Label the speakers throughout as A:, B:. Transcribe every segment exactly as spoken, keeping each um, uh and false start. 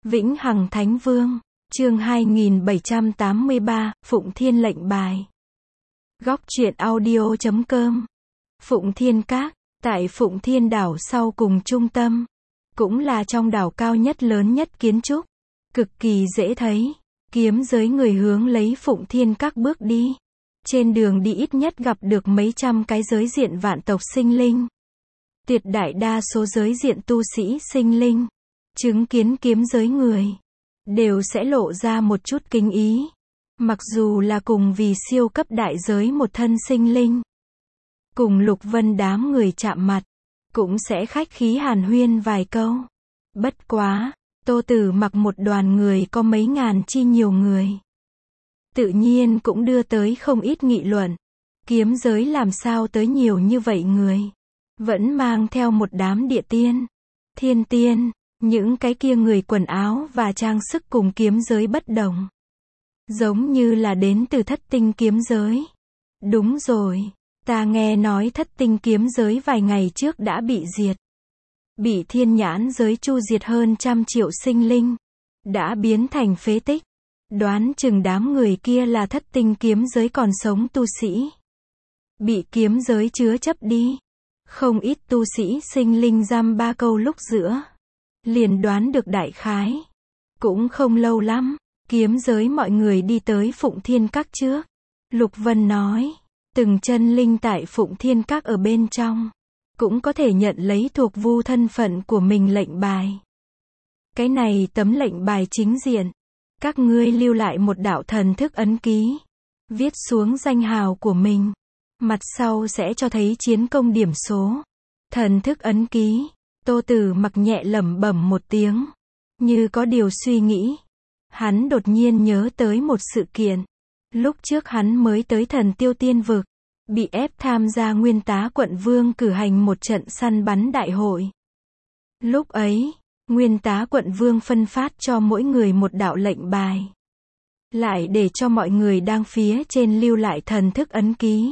A: Vĩnh Hằng Thánh Vương, chương hai nghìn bảy trăm tám mươi ba, Phụng Thiên lệnh bài. Góc truyện audio chấm com. Phụng Thiên Các, tại Phụng Thiên đảo sau cùng trung tâm, cũng là trong đảo cao nhất lớn nhất kiến trúc, cực kỳ dễ thấy. Kiếm giới người hướng lấy Phụng Thiên Các bước đi. Trên đường đi ít nhất gặp được mấy trăm cái giới diện vạn tộc sinh linh. Tuyệt đại đa số giới diện tu sĩ sinh linh, chứng kiến kiếm giới người, đều sẽ lộ ra một chút kính ý. Mặc dù là cùng vì siêu cấp đại giới một thân sinh linh, cùng Lục Vân đám người chạm mặt, cũng sẽ khách khí hàn huyên vài câu. Bất quá, Tô Tử Mặc một đoàn người có mấy ngàn chi nhiều người, tự nhiên cũng đưa tới không ít nghị luận. Kiếm giới làm sao tới nhiều như vậy người? Vẫn mang theo một đám địa tiên, thiên tiên, những cái kia người quần áo và trang sức cùng kiếm giới bất đồng. Giống như là đến từ thất tinh kiếm giới. Đúng rồi, ta nghe nói thất tinh kiếm giới vài ngày trước đã bị diệt. Bị thiên nhãn giới chu diệt hơn trăm triệu sinh linh, đã biến thành phế tích. Đoán chừng đám người kia là thất tinh kiếm giới còn sống tu sĩ, bị kiếm giới chứa chấp đi. Không ít tu sĩ sinh linh giam ba câu lúc giữa, liền đoán được đại khái. Cũng không lâu lắm, kiếm giới mọi người đi tới Phụng Thiên Các trước. Lục Vân nói, từng chân linh tại Phụng Thiên Các ở bên trong, cũng có thể nhận lấy thuộc vu thân phận của mình lệnh bài. Cái này tấm lệnh bài chính diện, các ngươi lưu lại một đạo thần thức ấn ký, viết xuống danh hào của mình. Mặt sau sẽ cho thấy chiến công điểm số. Thần thức ấn ký. Tô Tử Mặc nhẹ lẩm bẩm một tiếng, như có điều suy nghĩ. Hắn đột nhiên nhớ tới một sự kiện. Lúc trước hắn mới tới Thần Tiêu Tiên Vực, bị ép tham gia Nguyên Tá Quận Vương cử hành một trận săn bắn đại hội. Lúc ấy, Nguyên Tá Quận Vương phân phát cho mỗi người một đạo lệnh bài, lại để cho mọi người đang phía trên lưu lại thần thức ấn ký.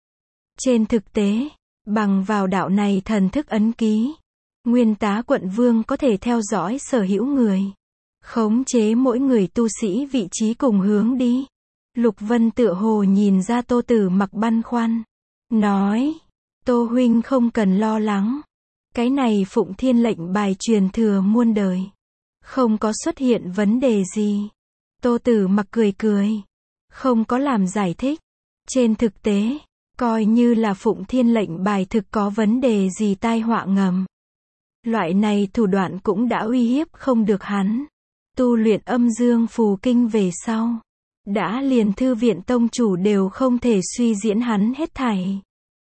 A: Trên thực tế, bằng vào đạo này thần thức ấn ký, Nguyên Tá Quận Vương có thể theo dõi sở hữu người, khống chế mỗi người tu sĩ vị trí cùng hướng đi. Lục Vân tựa hồ nhìn ra Tô Tử Mặc băn khoăn, nói, Tô huynh không cần lo lắng. Cái này Phụng Thiên lệnh bài truyền thừa muôn đời, không có xuất hiện vấn đề gì. Tô Tử Mặc cười cười, không có làm giải thích. Trên thực tế, coi như là Phụng Thiên lệnh bài thực có vấn đề gì tai họa ngầm, loại này thủ đoạn cũng đã uy hiếp không được hắn. Tu luyện âm dương phù kinh về sau, đã liền thư viện tông chủ đều không thể suy diễn hắn hết thảy.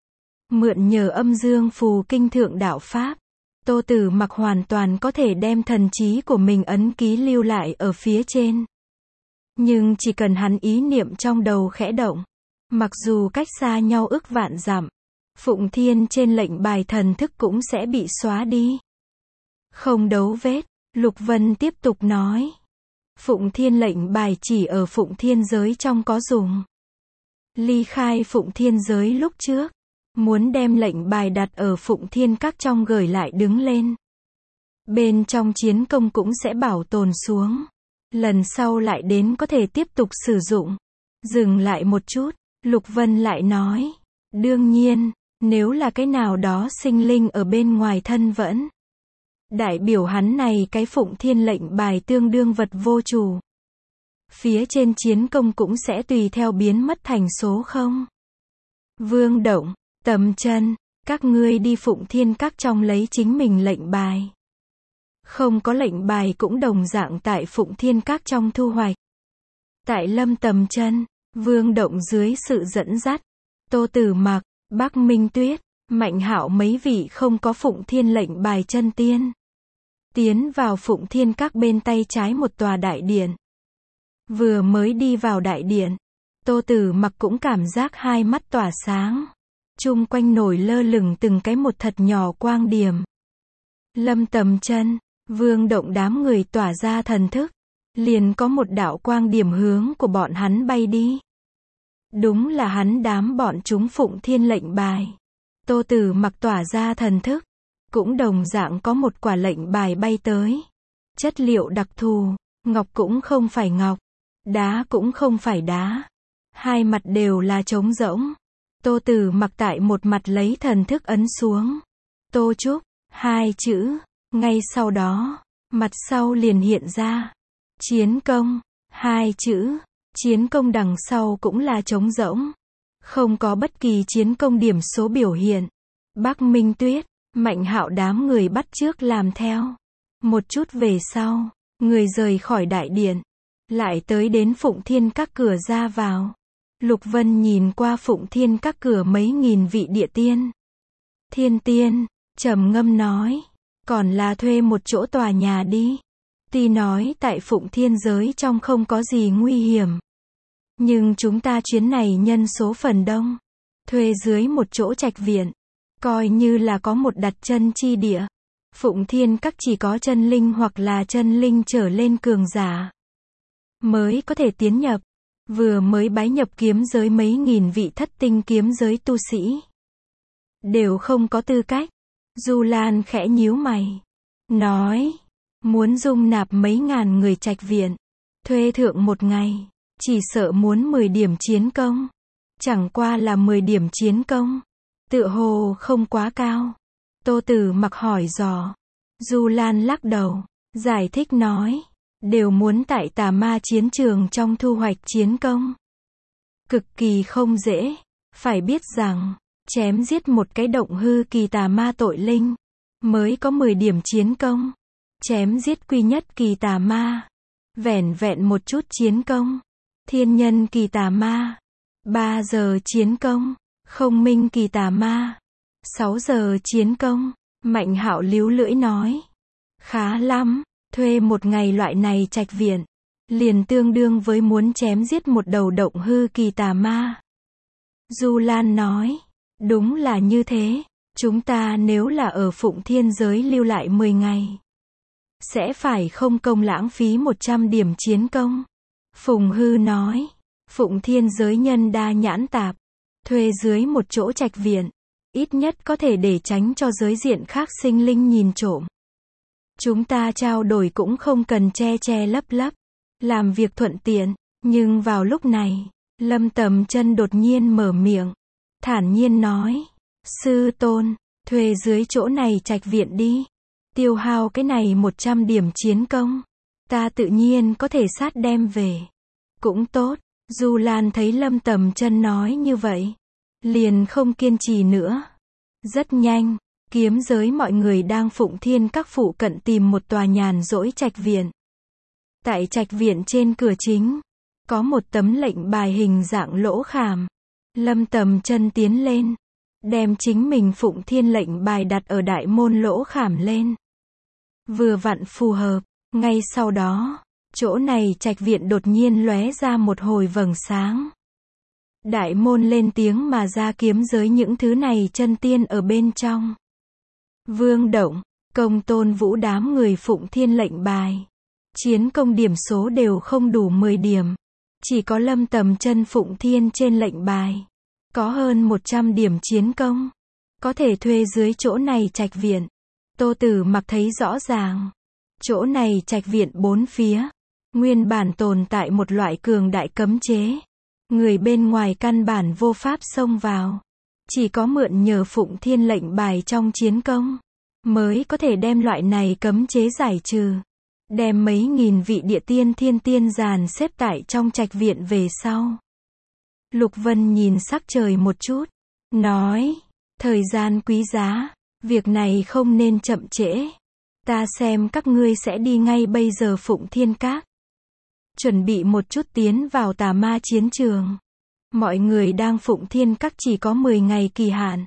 A: Mượn nhờ âm dương phù kinh thượng đạo pháp, Tô Tử Mặc hoàn toàn có thể đem thần trí của mình ấn ký lưu lại ở phía trên. Nhưng chỉ cần hắn ý niệm trong đầu khẽ động, mặc dù cách xa nhau ức vạn dặm, Phụng Thiên trên lệnh bài thần thức cũng sẽ bị xóa đi. Không đấu vết, Lục Vân tiếp tục nói. Phụng Thiên lệnh bài chỉ ở Phụng Thiên giới trong có dùng. Ly khai Phụng Thiên giới lúc trước, muốn đem lệnh bài đặt ở Phụng Thiên Các trong gửi lại đứng lên. Bên trong chiến công cũng sẽ bảo tồn xuống. Lần sau lại đến có thể tiếp tục sử dụng. Dừng lại một chút, Lục Vân lại nói, đương nhiên, nếu là cái nào đó sinh linh ở bên ngoài thân vẫn, đại biểu hắn này cái Phụng Thiên lệnh bài tương đương vật vô chủ. Phía trên chiến công cũng sẽ tùy theo biến mất thành số không. Vương Động, Tầm Chân, các ngươi đi Phụng Thiên Các trong lấy chính mình lệnh bài. Không có lệnh bài cũng đồng dạng tại Phụng Thiên Các trong thu hoạch. Tại Lâm Tầm Chân, Vương Động dưới sự dẫn dắt, Tô Tử Mặc, Bắc Minh Tuyết, Mạnh Hạo mấy vị không có Phụng Thiên lệnh bài chân tiên, tiến vào Phụng Thiên Các bên tay trái một tòa đại điện. Vừa mới đi vào đại điện, Tô Tử Mặc cũng cảm giác hai mắt tỏa sáng. Chung quanh nổi lơ lửng từng cái một thật nhỏ quang điểm. Lâm Tầm Chân, Vương Động đám người tỏa ra thần thức, liền có một đạo quang điểm hướng của bọn hắn bay đi. Đúng là hắn đám bọn chúng Phụng Thiên lệnh bài. Tô Tử Mặc tỏa ra thần thức, cũng đồng dạng có một quả lệnh bài bay tới. Chất liệu đặc thù, ngọc cũng không phải ngọc, đá cũng không phải đá. Hai mặt đều là trống rỗng. Tô Tử Mặc tại một mặt lấy thần thức ấn xuống. Tô Trúc, hai chữ. Ngay sau đó, mặt sau liền hiện ra. Chiến công, hai chữ. Chiến công đằng sau cũng là trống rỗng. Không có bất kỳ chiến công điểm số biểu hiện. Bắc Minh Tuyết, Mạnh Hạo đám người bắt chước làm theo. Một chút về sau, người rời khỏi đại điện. Lại tới đến Phụng Thiên Các cửa ra vào. Lục Vân nhìn qua Phụng Thiên Các cửa mấy nghìn vị địa tiên. Thiên tiên, trầm ngâm nói. Còn là thuê một chỗ tòa nhà đi. Tuy nói tại Phụng Thiên giới trong không có gì nguy hiểm. Nhưng chúng ta chuyến này nhân số phần đông. Thuê dưới một chỗ trạch viện. Coi như là có một đặt chân chi địa. Phụng Thiên Các chỉ có chân linh hoặc là chân linh trở lên cường giả mới có thể tiến nhập. Vừa mới bái nhập kiếm giới mấy nghìn vị thất tinh kiếm giới tu sĩ. Đều không có tư cách. Du Lan khẽ nhíu mày. Nói. Muốn dung nạp mấy ngàn người trạch viện. Thuê thượng một ngày. Chỉ sợ muốn mười điểm chiến công. Chẳng qua là mười điểm chiến công. Tựa hồ không quá cao. Tô Tử Mặc hỏi dò. Du Lan lắc đầu. Giải thích nói. Đều muốn tại tà ma chiến trường trong thu hoạch chiến công. Cực kỳ không dễ. Phải biết rằng, chém giết một cái động hư kỳ tà ma tội linh. Mới có mười điểm chiến công. Chém giết quy nhất kỳ tà ma. Vẻn vẹn một chút chiến công. Thiên nhân kỳ tà ma. Ba giờ chiến công. Không minh kỳ tà ma. Sáu giờ chiến công. Mạnh Hạo líu lưỡi nói. Khá lắm. Thuê một ngày loại này trạch viện. Liền tương đương với muốn chém giết một đầu động hư kỳ tà ma. Du Lan nói. Đúng là như thế. Chúng ta nếu là ở Phụng Thiên giới lưu lại mười ngày. Sẽ phải không công lãng phí một trăm điểm chiến công. Phùng Hư nói. Phụng Thiên giới nhân đa nhãn tạp. Thuê dưới một chỗ trạch viện. Ít nhất có thể để tránh cho giới diện khác sinh linh nhìn trộm. Chúng ta trao đổi cũng không cần che che lấp lấp. Làm việc thuận tiện. Nhưng vào lúc này, Lâm Tầm Chân đột nhiên mở miệng. Thản nhiên nói. Sư tôn, thuê dưới chỗ này trạch viện đi. Tiêu hao cái này một trăm điểm chiến công. Ta tự nhiên có thể sát đem về. Cũng tốt. Du Lan thấy Lâm Tầm Chân nói như vậy. Liền không kiên trì nữa. Rất nhanh, kiếm giới mọi người đang Phụng Thiên Các phụ cận tìm một tòa nhàn rỗi trạch viện. Tại trạch viện trên cửa chính, có một tấm lệnh bài hình dạng lỗ khảm. Lâm Tầm Chân tiến lên, đem chính mình Phụng Thiên lệnh bài đặt ở đại môn lỗ khảm lên. Vừa vặn phù hợp, ngay sau đó, chỗ này trạch viện đột nhiên lóe ra một hồi vầng sáng. Đại môn lên tiếng mà ra kiếm giới những thứ này chân tiên ở bên trong. Vương Động, Công Tôn Vũ đám người Phụng Thiên lệnh bài. Chiến công điểm số đều không đủ mười điểm. Chỉ có Lâm Tầm Chân Phụng Thiên trên lệnh bài. Có hơn một trăm điểm chiến công. Có thể thuê dưới chỗ này trạch viện. Tô Tử Mặc thấy rõ ràng. Chỗ này trạch viện bốn phía. Nguyên bản tồn tại một loại cường đại cấm chế. Người bên ngoài căn bản vô pháp xông vào. Chỉ có mượn nhờ Phụng Thiên lệnh bài trong chiến công. Mới có thể đem loại này cấm chế giải trừ. Đem mấy nghìn vị địa tiên thiên tiên dàn xếp tại trong trạch viện về sau. Lục Vân nhìn sắc trời một chút. Nói. Thời gian quý giá. Việc này không nên chậm trễ. Ta xem các ngươi sẽ đi ngay bây giờ Phụng Thiên Các. Chuẩn bị một chút tiến vào tà ma chiến trường. Mọi người đang Phụng Thiên Các chỉ có mười ngày kỳ hạn.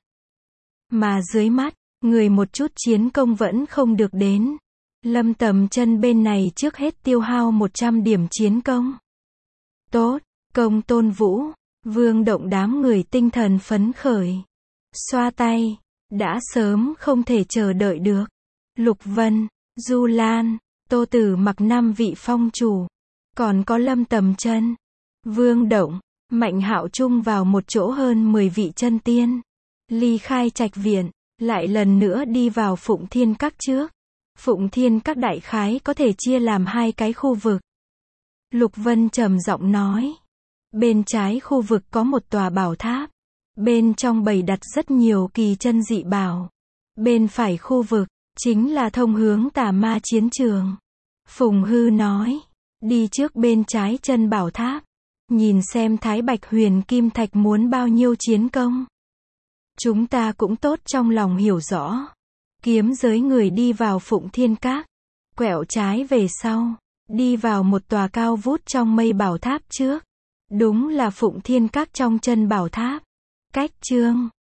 A: Mà dưới mắt, người một chút chiến công vẫn không được đến. Lâm Tầm Chân bên này trước hết tiêu hao một trăm điểm chiến công. Tốt, Công Tôn Vũ, Vương Động đám người tinh thần phấn khởi. Xoa tay, đã sớm không thể chờ đợi được. Lục Vân, Du Lan, Tô Tử Mặc năm vị phong chủ. Còn có Lâm Tầm Chân, Vương Động, Mạnh Hạo chung vào một chỗ hơn mười vị chân tiên. Ly khai trạch viện, lại lần nữa đi vào Phụng Thiên Các trước. Phụng Thiên Các đại khái có thể chia làm hai cái khu vực. Lục Vân trầm giọng nói. Bên trái khu vực có một tòa bảo tháp. Bên trong bày đặt rất nhiều kỳ chân dị bảo. Bên phải khu vực, chính là thông hướng tà ma chiến trường. Phùng Hư nói. Đi trước bên trái chân bảo tháp. Nhìn xem Thái Bạch Huyền Kim Thạch muốn bao nhiêu chiến công. Chúng ta cũng tốt trong lòng hiểu rõ. Kiếm giới người đi vào Phụng Thiên Các. Quẹo trái về sau. Đi vào một tòa cao vút trong mây bảo tháp trước. Đúng là Phụng Thiên Các trong chân bảo tháp. Cách chương